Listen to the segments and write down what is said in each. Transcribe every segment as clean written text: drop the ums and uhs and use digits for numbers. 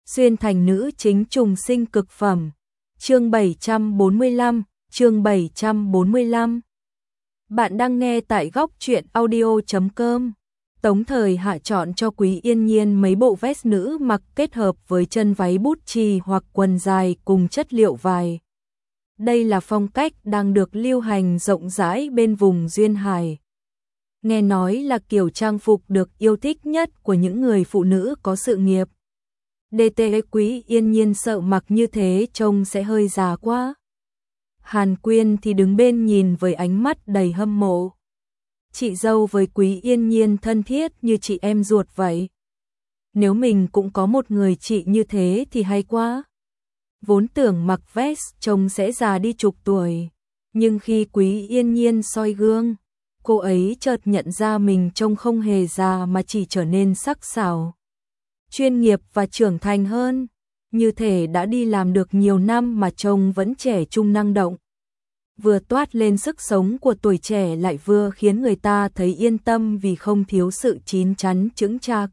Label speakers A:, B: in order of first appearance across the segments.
A: xuyên thành nữ chính trùng sinh cực phẩm. Chương 745, chương 745. Bạn đang nghe tại góc truyện audio.com. Tống Thời Hạ chọn cho Quý Yên Nhiên mấy bộ vest nữ mặc kết hợp với chân váy bút chì hoặc quần dài cùng chất liệu vải. Đây là phong cách đang được lưu hành rộng rãi bên vùng duyên hải. Nghe nói là kiểu trang phục được yêu thích nhất của những người phụ nữ có sự nghiệp. DT Quý Yên Nhiên sợ mặc như thế trông sẽ hơi già quá. Hàn Quyên thì đứng bên nhìn với ánh mắt đầy hâm mộ. Chị dâu với Quý Yên Nhiên thân thiết như chị em ruột vậy. Nếu mình cũng có một người chị như thế thì hay quá. Vốn tưởng mặc vest trông sẽ già đi chục tuổi, nhưng khi Quý Yên Nhiên soi gương, cô ấy chợt nhận ra mình trông không hề già mà chỉ trở nên sắc sảo, chuyên nghiệp và trưởng thành hơn, như thể đã đi làm được nhiều năm mà trông vẫn trẻ trung năng động. Vừa toát lên sức sống của tuổi trẻ lại vừa khiến người ta thấy yên tâm vì không thiếu sự chín chắn chững chạc.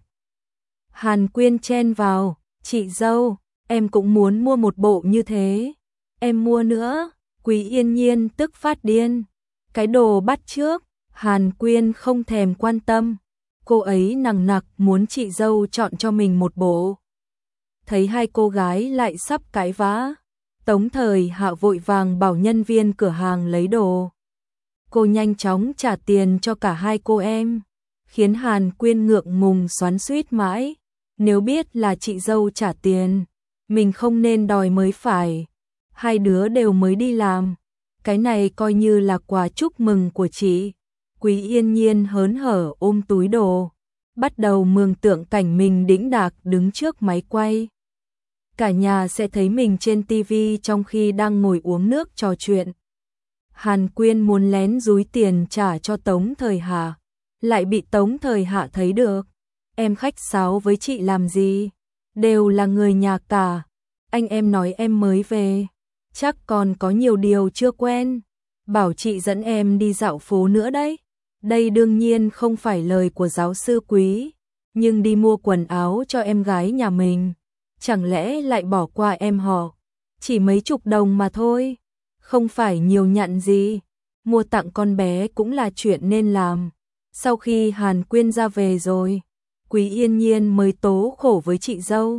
A: Hàn Quyên chen vào, chị dâu, em cũng muốn mua một bộ như thế. Em mua nữa. Quý Yên Nhiên tức phát điên. Cái đồ bắt chước, Hàn Quyên không thèm quan tâm. Cô ấy nằng nặc muốn chị dâu chọn cho mình một bộ. Thấy hai cô gái lại sắp cãi vã, Tống Thời Hạ vội vàng bảo nhân viên cửa hàng lấy đồ. Cô nhanh chóng trả tiền cho cả hai cô em, khiến Hàn Quyên ngượng ngùng xoắn xuýt mãi. Nếu biết là chị dâu trả tiền, mình không nên đòi mới phải. Hai đứa đều mới đi làm, cái này coi như là quà chúc mừng của chị. Quý Yên Nhiên hớn hở ôm túi đồ, bắt đầu mường tượng cảnh mình đĩnh đạc đứng trước máy quay. Cả nhà sẽ thấy mình trên TV trong khi đang ngồi uống nước trò chuyện. Hàn Quyên muốn lén dúi tiền trả cho Tống Thời Hạ, lại bị Tống Thời Hạ thấy được. Em khách sáo với chị làm gì? Đều là người nhà cả. Anh em nói em mới về, chắc còn có nhiều điều chưa quen. Bảo chị dẫn em đi dạo phố nữa đấy. Đây đương nhiên không phải lời của giáo sư Quý, nhưng đi mua quần áo cho em gái nhà mình, chẳng lẽ lại bỏ qua em họ? Chỉ mấy chục đồng mà thôi, không phải nhiều nhặn gì. Mua tặng con bé cũng là chuyện nên làm. Sau khi Hàn Quyên ra về rồi, Quý Yên Nhiên mới tố khổ với chị dâu.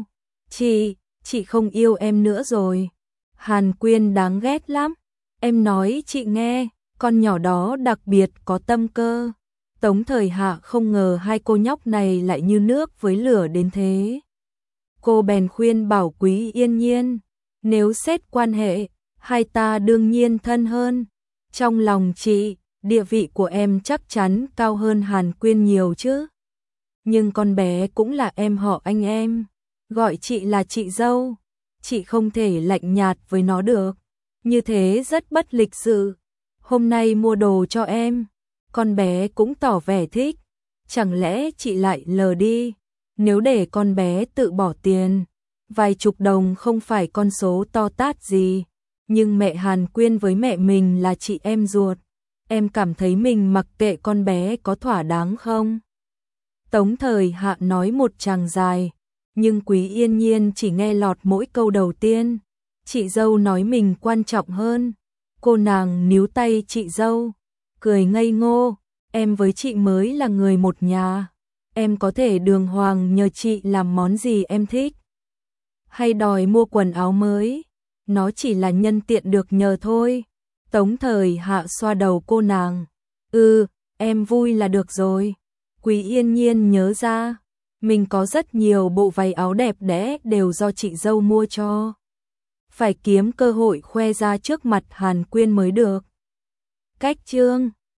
A: Chị không yêu em nữa rồi. Hàn Quyên đáng ghét lắm. Em nói chị nghe, con nhỏ đó đặc biệt có tâm cơ. Tống Thời Hạ không ngờ hai cô nhóc này lại như nước với lửa đến thế. Cô bèn khuyên bảo Quý Yên Nhiên, nếu xét quan hệ, hai ta đương nhiên thân hơn. Trong lòng chị, địa vị của em chắc chắn cao hơn Hàn Quyên nhiều chứ. Nhưng con bé cũng là em họ anh em, gọi chị là chị dâu, chị không thể lạnh nhạt với nó được, như thế rất bất lịch sự. Hôm nay mua đồ cho em, con bé cũng tỏ vẻ thích, chẳng lẽ chị lại lờ đi? Nếu để con bé tự bỏ tiền, vài chục đồng không phải con số to tát gì, nhưng mẹ Hàn Quyên với mẹ mình là chị em ruột, em cảm thấy mình mặc kệ con bé có thỏa đáng không? Tống Thời Hạ nói một tràng dài, nhưng Quý Yên Nhiên chỉ nghe lọt mỗi câu đầu tiên. Chị dâu nói mình quan trọng hơn. Cô nàng níu tay chị dâu, cười ngây ngô, em với chị mới là người một nhà. Em có thể đường hoàng nhờ chị làm món gì em thích, hay đòi mua quần áo mới, nó chỉ là nhân tiện được nhờ thôi. Tống Thời Hạ xoa đầu cô nàng. Em vui là được rồi. Quý Yên Nhiên nhớ ra, mình có rất nhiều bộ váy áo đẹp đẽ đều do chị dâu mua cho. Phải kiếm cơ hội khoe ra trước mặt Hàn Quyên mới được. Cách chương